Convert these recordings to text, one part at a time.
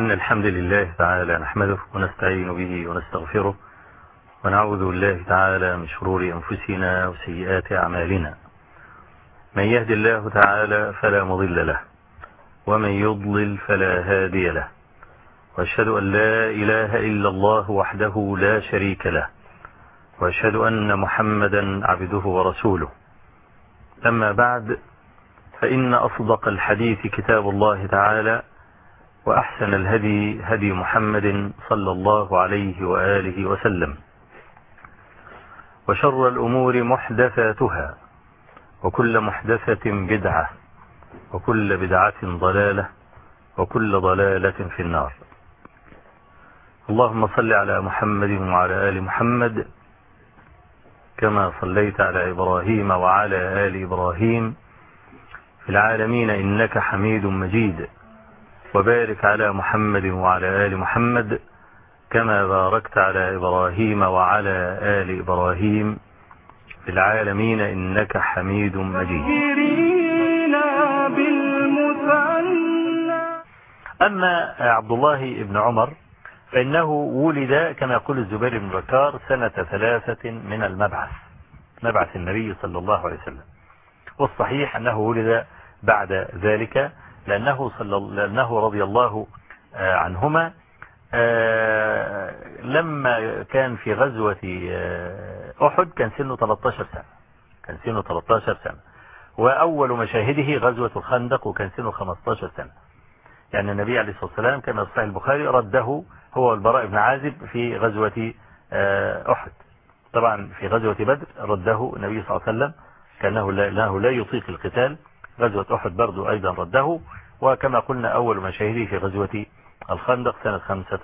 إن الحمد لله تعالى نحمده ونستعين به ونستغفره ونعوذ بالله تعالى من شرور أنفسنا وسيئات أعمالنا. من يهد الله تعالى فلا مضل له ومن يضلل فلا هادي له، وأشهد أن لا إله إلا الله وحده لا شريك له، وأشهد أن محمدا عبده ورسوله. أما بعد، فإن أصدق الحديث كتاب الله تعالى، وأحسن الهدي هدي محمد صلى الله عليه وآله وسلم، وشر الأمور محدثاتها، وكل محدثة بدعة، وكل بدعة ضلالة، وكل ضلالة في النار. اللهم صل على محمد وعلى آل محمد كما صليت على إبراهيم وعلى آل إبراهيم في العالمين إنك حميد مجيد، وبارك على محمد وعلى آل محمد كما باركت على إبراهيم وعلى آل إبراهيم في العالمين إنك حميد مجيد. أما عبد الله بن عمر فإنه ولد كما يقول الزبير بن بكار سنة 3 من المبعث، مبعث النبي صلى الله عليه وسلم. والصحيح أنه ولد بعد ذلك لأنه رضي الله عنهما لما كان في غزوة أحد كان سنه 13 سنة، وأول مشاهده غزوة الخندق وكان سنه 15 سنة. يعني النبي عليه الصلاة والسلام كما في صحيح البخاري رده هو والبراء بن عازب في غزوة أحد. طبعا في غزوة بدر رده النبي صلى الله عليه وسلم كأنه لا يطيق القتال. غزوة أحد برضو أيضا رده، وكما قلنا أول مشاهده في غزوة الخندق سنة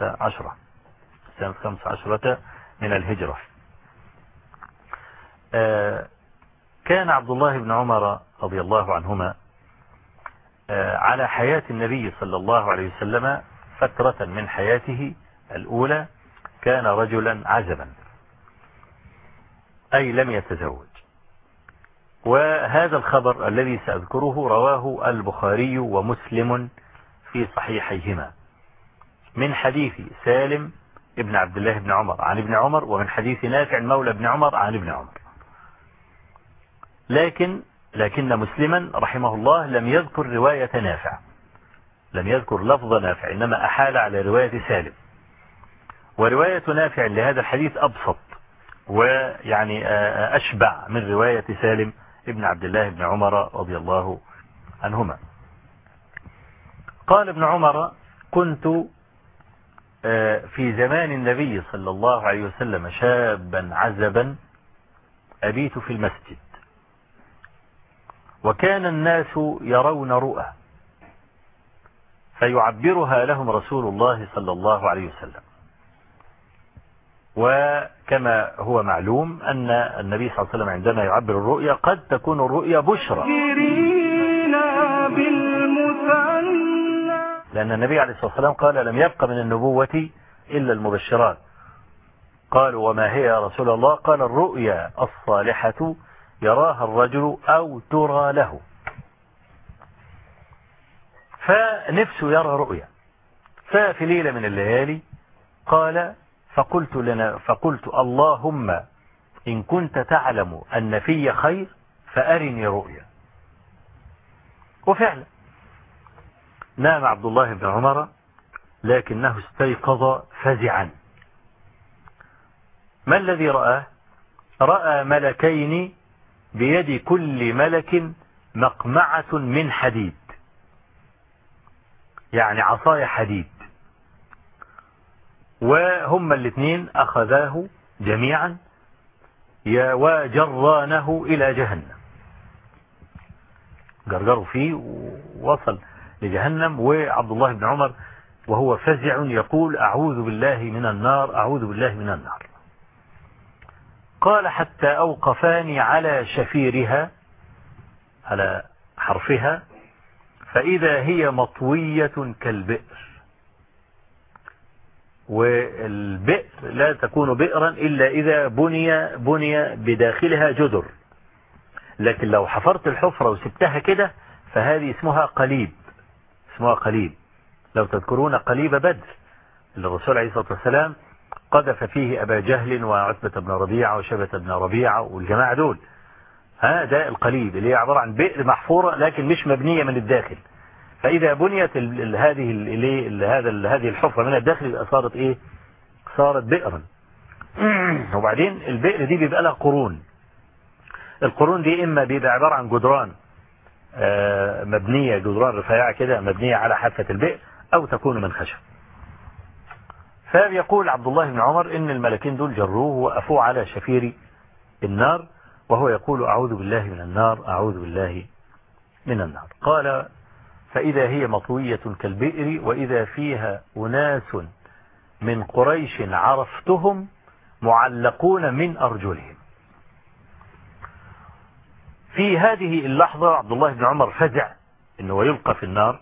15 من الهجرة. كان عبد الله بن عمر رضي الله عنهما على حياة النبي صلى الله عليه وسلم فترة من حياته الأولى كان رجلا عزبا، أي لم يتزوج. وهذا الخبر الذي سأذكره رواه البخاري ومسلم في صحيحيهما من حديث سالم ابن عبد الله بن عمر عن ابن عمر، ومن حديث نافع مولى ابن عمر عن ابن عمر. لكن مسلما رحمه الله لم يذكر رواية نافع، لم يذكر لفظ نافع، إنما أحال على رواية سالم. ورواية نافع لهذا الحديث أبسط ويعني أشبع من رواية سالم ابن عبد الله بن عمر رضي الله عنهما. قال ابن عمر: كنت في زمان النبي صلى الله عليه وسلم شابا عزبا أبيت في المسجد، وكان الناس يرون رؤى فيعبرها لهم رسول الله صلى الله عليه وسلم. وكما هو معلوم أن النبي صلى الله عليه وسلم عندما يعبر الرؤيا قد تكون الرؤيا بشرى، لأن النبي عليه الصلاة والسلام قال: لم يبق من النبوة إلا المبشرات. قالوا: وما هي يا رسول الله؟ قال: الرؤيا الصالحة يراها الرجل أو ترى له. فنفسه يرى رؤيا. ففي ليلة من الليالي قال: فقلت اللهم إن كنت تعلم أن في خير فأرني رؤيا. وفعلا نام عبد الله بن عمر، لكنه استيقظ فزعا. ما الذي رآه؟ رأى ملكين بيد كل ملك مقمعة من حديد، يعني عصايا حديد، وهما الاثنين أخذاه جميعا وجرانه إلى جهنم، جرجروا فيه ووصل لجهنم. وعبد الله بن عمر وهو فزع يقول: أعوذ بالله من النار، أعوذ بالله من النار. قال: حتى أوقفاني على شفيرها، على حرفها، فإذا هي مطوية كالبئر. والبئر لا تكون بئرا إلا إذا بني بداخلها جدر، لكن لو حفرت الحفرة وسبتها كده فهذه اسمها قليب، لو تذكرون قليب بدر اللي الرسول عليه الصلاة والسلام قذف فيه أبا جهل وعتبة بن ربيعة وشبة بن ربيعة والجماعة دول. ده القليب اللي هي عبارة عن بئر محفورة لكن مش مبنية من الداخل، فإذا بنيت هذه الحفرة من الداخل صارت إيه؟ صارت بئرا. وبعدين البئر دي بيبقى لها قرون. القرون دي إما بيبقى عبارة عن جدران مبنية، جدران رفيعة كده مبنية على حافة البئر، أو تكون من خشب. فيقول عبد الله بن عمر إن الملكين دول جروه وقفوه على شفير النار وهو يقول أعوذ بالله من النار، أعوذ بالله من النار. قال فإذا هي مطوية كالبئر وإذا فيها أناس من قريش عرفتهم معلقون من أرجلهم. في هذه اللحظة عبد الله بن عمر فزع إنه يلقى في النار.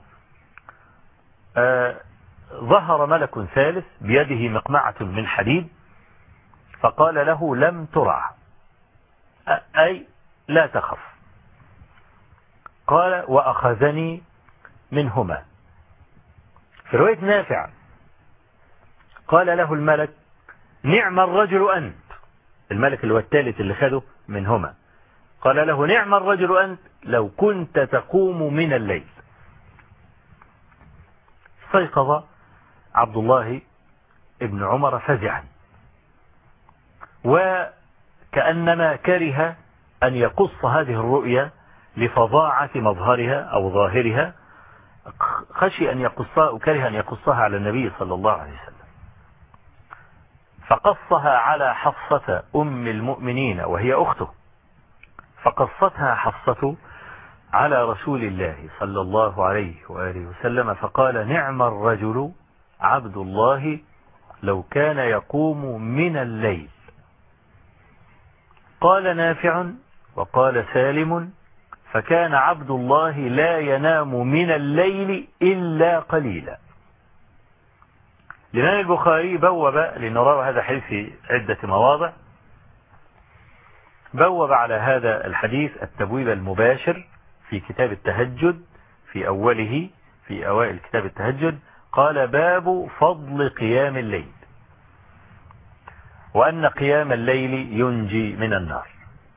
ظهر ملك ثالث بيده مقمعة من حديد فقال له لم ترع، أي لا تخف. قال وأخذني منهما. في رواية نافع قال له الملك نعم الرجل أنت، الملك اللي هو الثالث اللي خده منهما قال له نعم الرجل أنت لو كنت تقوم من الليل. استيقظ عبد الله ابن عمر فزعا وكأنما كره أن يقص هذه الرؤيا لفظاعة مظهرها أو ظاهرها، خشي أن يقصها وكره أن يقصها على النبي صلى الله عليه وسلم، فقصها على حفصة أم المؤمنين وهي أخته، فقصتها حفصة على رسول الله صلى الله عليه وآله وسلم فقال نعم الرجل عبد الله لو كان يقوم من الليل. قال نافع وقال سالم فكان عبد الله لا ينام من الليل إلا قليلا. الإمام البخاري بوب لنرى هذا الحديث في عدة مواضع، بوب على هذا الحديث التبويب المباشر في كتاب التهجد في أوله، في أوائل كتاب التهجد قال باب فضل قيام الليل وأن قيام الليل ينجي من النار.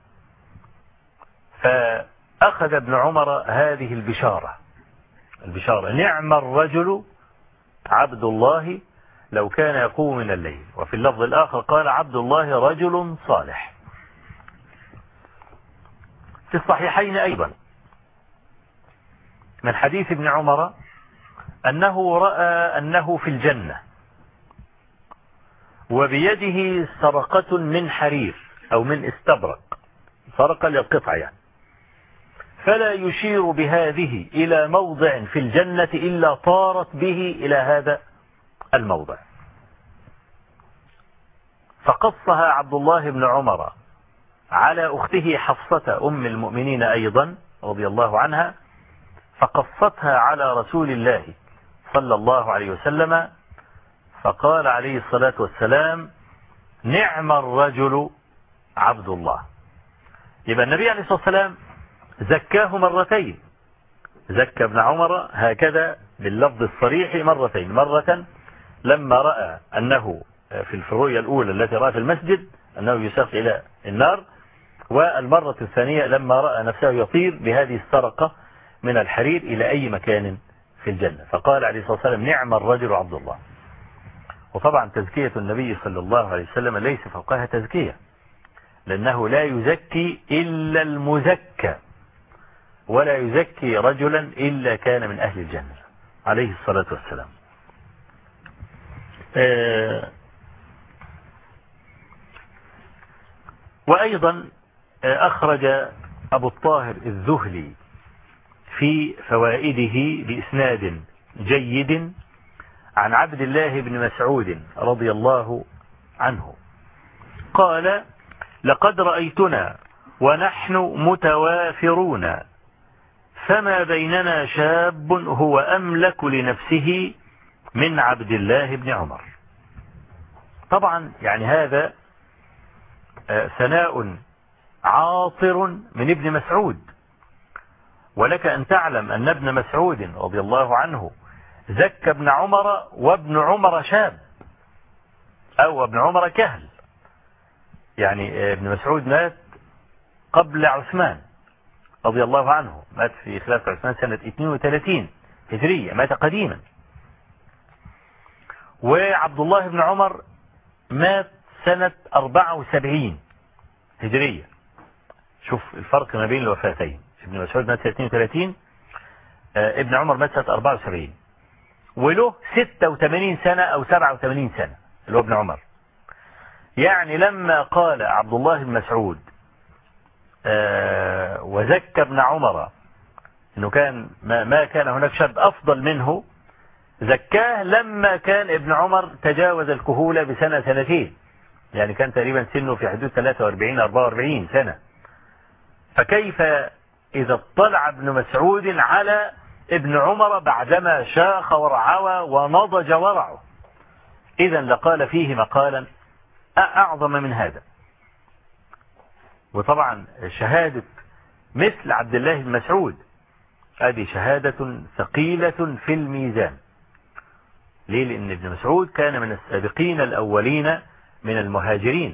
فأخذ ابن عمر هذه البشارة نعم الرجل عبد الله لو كان يقوم من الليل. وفي اللفظ الآخر قال عبد الله رجل صالح. في الصحيحين أيضا من حديث ابن عمر أنه رأى أنه في الجنة وبيده سرقة من حرير أو من استبرق، سرقة للقطع يعني، فلا يشير بهذه إلى موضع في الجنة إلا طارت به إلى هذا الموضع. فقصها عبد الله بن عمر على أخته حفصة أم المؤمنين أيضا رضي الله عنها، فقصتها على رسول الله صلى الله عليه وسلم فقال عليه الصلاة والسلام نعم الرجل عبد الله. يبقى النبي عليه الصلاة والسلام زكاه مرتين، زكى ابن عمر هكذا باللفظ الصريح مرتين، مرة لما رأى أنه في الرؤيا الأولى التي رأى في المسجد أنه يساق إلى النار، والمرة الثانية لما رأى نفسه يطير بهذه السرقة من الحرير إلى أي مكان في الجنة، فقال عليه الصلاة والسلام نعم الرجل عبد الله. وطبعا تزكية النبي صلى الله عليه وسلم ليس فوقها تزكية، لأنه لا يزكي إلا المزكى، ولا يزكي رجلا إلا كان من أهل الجنة عليه الصلاة والسلام. وأيضا أخرج أبو الطاهر الذهلي في فوائده بإسناد جيد عن عبد الله بن مسعود رضي الله عنه قال لقد رأيتنا ونحن متوافرون فما بيننا شاب هو أملك لنفسه من عبد الله بن عمر. طبعا يعني هذا ثناء عاطر من ابن مسعود، ولك أن تعلم أن ابن مسعود رضي الله عنه زكى ابن عمر وابن عمر شاب أو ابن عمر كهل. يعني ابن مسعود مات قبل عثمان رضي الله عنه، مات في خلافة عثمان سنة 32 هجرية، مات قديما. وعبد الله بن عمر مات سنة 74 هجرية. شوف الفرق ما بين الوفاتين، ابن مسعود مات سنة 32، ابن عمر مات سنة 74، وله 86 سنة أو 87 سنة اللي هو ابن عمر. يعني لما قال عبد الله بن مسعود وزكى ابن عمر انه كان ما كان هناك شاب افضل منه، زكاه لما كان ابن عمر تجاوز الكهولة بسنة سنتين، يعني كان تقريبا سنه في حدود 43 44 سنة. فكيف اذا اطلع ابن مسعود على ابن عمر بعدما شاخ ورعوى ونضج ورعه؟ اذا لقال فيه مقالا اعظم من هذا. وطبعا شهادة مثل عبد الله بن مسعود هذه شهادة ثقيلة في الميزان. ليه؟ لأن ابن مسعود كان من السابقين الأولين من المهاجرين،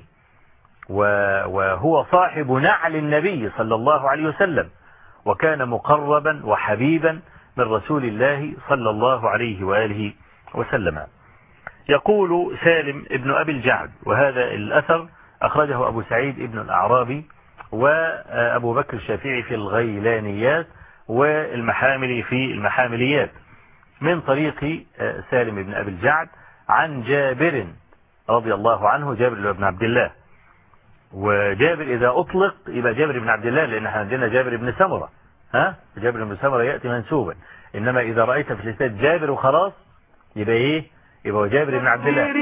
وهو صاحب نعل النبي صلى الله عليه وسلم، وكان مقربا وحبيبا من رسول الله صلى الله عليه وآله وسلم. يقول سالم ابن أبي الجعد، وهذا الأثر أخرجه أبو سعيد ابن الأعرابي وأبو بكر الشافعي في الغيلانيات والمحاملي في المحامليات، من طريق سالم ابن أبي الجعد عن جابر رضي الله عنه، جابر بن عبد الله. وجابر إذا أطلق يبقى جابر بن عبد الله، لأن احنا عندنا جابر بن سمرة، جابر بن سمرة يأتي منسوبا، إنما إذا رأيت في الإسناد جابر وخلاص يبقى إيه؟ يبقى جابر بن عبد الله.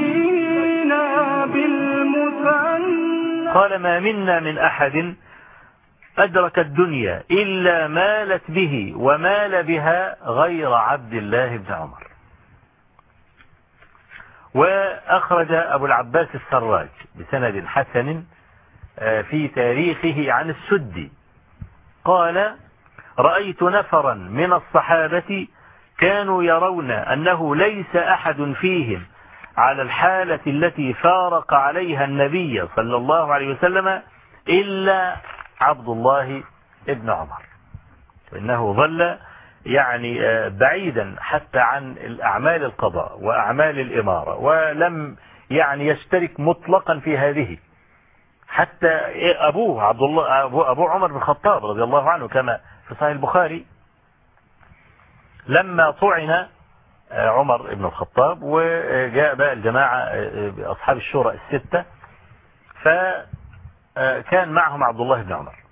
قال ما منا من أحد أدرك الدنيا إلا مالت به ومال بها غير عبد الله بن عمر. وأخرج أبو العباس السراج بسند حسن في تاريخه عن السدي قال رأيت نفرا من الصحابة كانوا يرون أنه ليس أحد فيهم على الحالة التي فارق عليها النبي صلى الله عليه وسلم إلا عبد الله ابن عمر، وإنه ظل يعني بعيدا حتى عن الأعمال القضاء وأعمال الإمارة، ولم يعني يشترك مطلقا في هذه. حتى أبوه عبد الله أبو عمر بن الخطاب رضي الله عنه كما في صحيح البخاري، لما طعن عمر بن الخطاب وجاء بقى الجماعة أصحاب الشورى الستة، فكان معهم عبد الله بن عمر.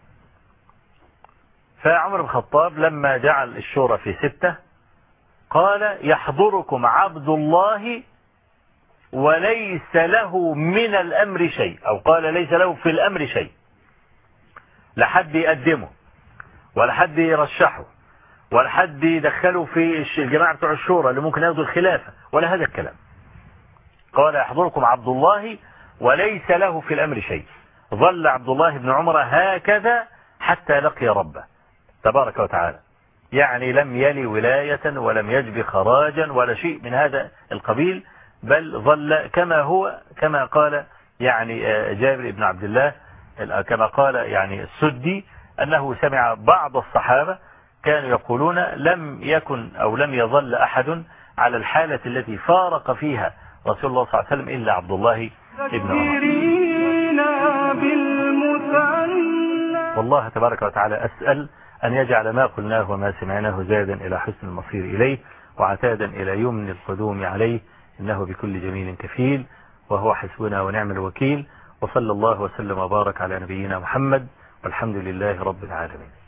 فعمر بن الخطاب لما جعل الشورى في 6 قال يحضركم عبد الله وليس له من الأمر شيء، أو قال ليس له في الأمر شيء، لا حد يقدمه ولا حد يرشحه ولا حد يدخله في الجماعة بتوع الشورى اللي ممكن ياخدوا الخلافة ولا هذا الكلام. قال يحضركم عبد الله وليس له في الأمر شيء. ظل عبد الله بن عمر هكذا حتى لقي ربه تبارك وتعالى، يعني لم يلي ولاية ولم يجب خراجا ولا شيء من هذا القبيل، بل ظل كما هو، كما قال يعني جابر بن عبد الله، كما قال يعني السدي أنه سمع بعض الصحابة كانوا يقولون لم يكن أو لم يظل أحد على الحالة التي فارق فيها رسول الله صلى الله عليه وسلم إلا عبد الله بن عمر. والله تبارك وتعالى أسأل أن يجعل ما قلناه وما سمعناه زادا إلى حسن المصير إليه وعتادا إلى يمن القدوم عليه، إنه بكل جميل كفيل وهو حسبنا ونعم الوكيل. وصلى الله وسلم وبارك على نبينا محمد، والحمد لله رب العالمين.